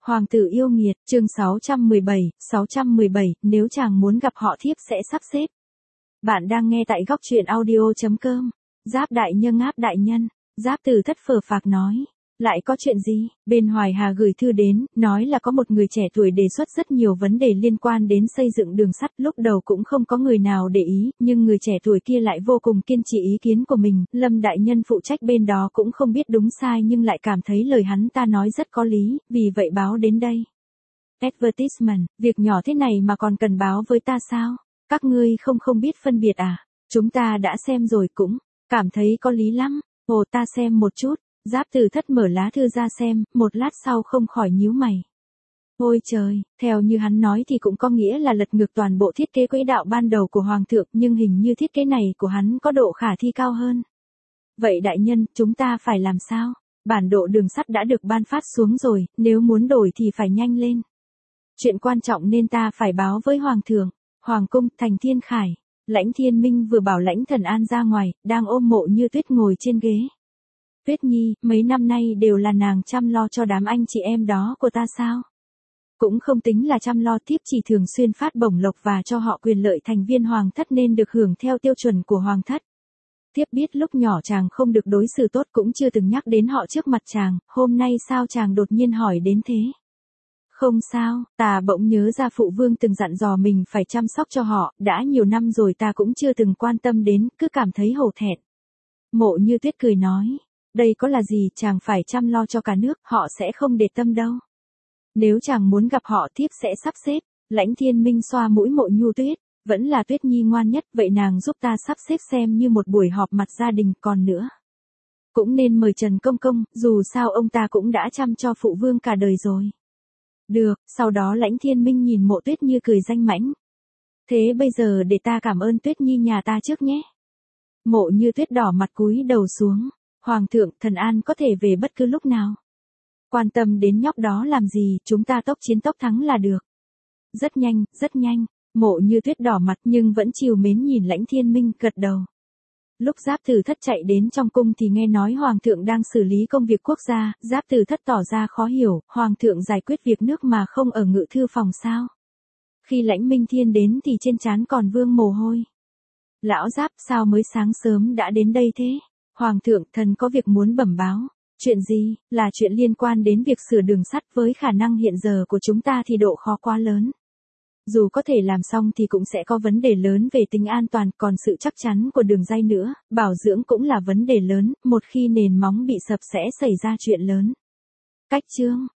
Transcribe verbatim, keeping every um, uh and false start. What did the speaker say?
Hoàng tử yêu nghiệt, chương sáu trăm mười bảy, sáu trăm mười bảy, nếu chàng muốn gặp họ thiếp sẽ sắp xếp. Bạn đang nghe tại góc truyện audio chấm com. Giáp đại nhân áp đại nhân, Giáp Từ Thất phờ phạc nói. Lại có chuyện gì? Bên Hoài Hà gửi thư đến, nói là có một người trẻ tuổi đề xuất rất nhiều vấn đề liên quan đến xây dựng đường sắt. Lúc đầu cũng không có người nào để ý, nhưng người trẻ tuổi kia lại vô cùng kiên trì ý kiến của mình. Lâm đại nhân phụ trách bên đó cũng không biết đúng sai nhưng lại cảm thấy lời hắn ta nói rất có lý, vì vậy báo đến đây. Advertisement, việc nhỏ thế này mà còn cần báo với ta sao? Các ngươi không không biết phân biệt à? Chúng ta đã xem rồi cũng cảm thấy có lý lắm. Ồ, ta xem một chút. Giáp Từ Thất mở lá thư ra xem, một lát sau không khỏi nhíu mày. Ôi trời, theo như hắn nói thì cũng có nghĩa là lật ngược toàn bộ thiết kế quỹ đạo ban đầu của Hoàng thượng, nhưng hình như thiết kế này của hắn có độ khả thi cao hơn. Vậy đại nhân, chúng ta phải làm sao? Bản đồ đường sắt đã được ban phát xuống rồi, nếu muốn đổi thì phải nhanh lên. Chuyện quan trọng nên ta phải báo với Hoàng thượng. Hoàng cung, thành Thiên Khải. Lãnh Thiên Minh vừa bảo Lãnh Thần An ra ngoài, đang ôm Mộ Như Tuyết ngồi trên ghế. Tuyết Nhi, mấy năm nay đều là nàng chăm lo cho đám anh chị em đó của ta sao? Cũng không tính là chăm lo, tiếp chỉ thường xuyên phát bổng lộc và cho họ quyền lợi thành viên hoàng thất nên được hưởng theo tiêu chuẩn của hoàng thất. Tiếp biết lúc nhỏ chàng không được đối xử tốt cũng chưa từng nhắc đến họ trước mặt chàng, hôm nay sao chàng đột nhiên hỏi đến thế? Không sao, ta bỗng nhớ ra phụ vương từng dặn dò mình phải chăm sóc cho họ, đã nhiều năm rồi ta cũng chưa từng quan tâm đến, cứ cảm thấy hổ thẹn. Mộ Như Tuyết cười nói. Đây có là gì, chàng phải chăm lo cho cả nước, họ sẽ không để tâm đâu. Nếu chàng muốn gặp họ thiếp sẽ sắp xếp. Lãnh Thiên Minh xoa mũi Mộ Như Tuyết, vẫn là Tuyết Nhi ngoan nhất, vậy nàng giúp ta sắp xếp xem như một buổi họp mặt gia đình, còn nữa. Cũng nên mời Trần Công Công, dù sao ông ta cũng đã chăm cho phụ vương cả đời rồi. Được, sau đó Lãnh Thiên Minh nhìn Mộ Tuyết Như cười danh mãnh. Thế bây giờ để ta cảm ơn Tuyết Nhi nhà ta trước nhé. Mộ Như Tuyết đỏ mặt cúi đầu xuống. Hoàng thượng, Thần An có thể về bất cứ lúc nào. Quan tâm đến nhóc đó làm gì, chúng ta tốc chiến tốc thắng là được. Rất nhanh, rất nhanh. Mộ Như Tuyết đỏ mặt nhưng vẫn trìu mến nhìn Lãnh Thiên Minh, gật đầu. Lúc Giáp Từ Thất chạy đến trong cung thì nghe nói Hoàng thượng đang xử lý công việc quốc gia, Giáp Từ Thất tỏ ra khó hiểu, Hoàng thượng giải quyết việc nước mà không ở ngự thư phòng sao? Khi Lãnh Minh Thiên đến thì trên trán còn vương mồ hôi. Lão Giáp, sao mới sáng sớm đã đến đây thế? Hoàng thượng, thần có việc muốn bẩm báo. Chuyện gì? Là chuyện liên quan đến việc sửa đường sắt, với khả năng hiện giờ của chúng ta thì độ khó quá lớn. Dù có thể làm xong thì cũng sẽ có vấn đề lớn về tính an toàn, còn sự chắc chắn của đường ray nữa, bảo dưỡng cũng là vấn đề lớn, một khi nền móng bị sập sẽ xảy ra chuyện lớn. Cách chương,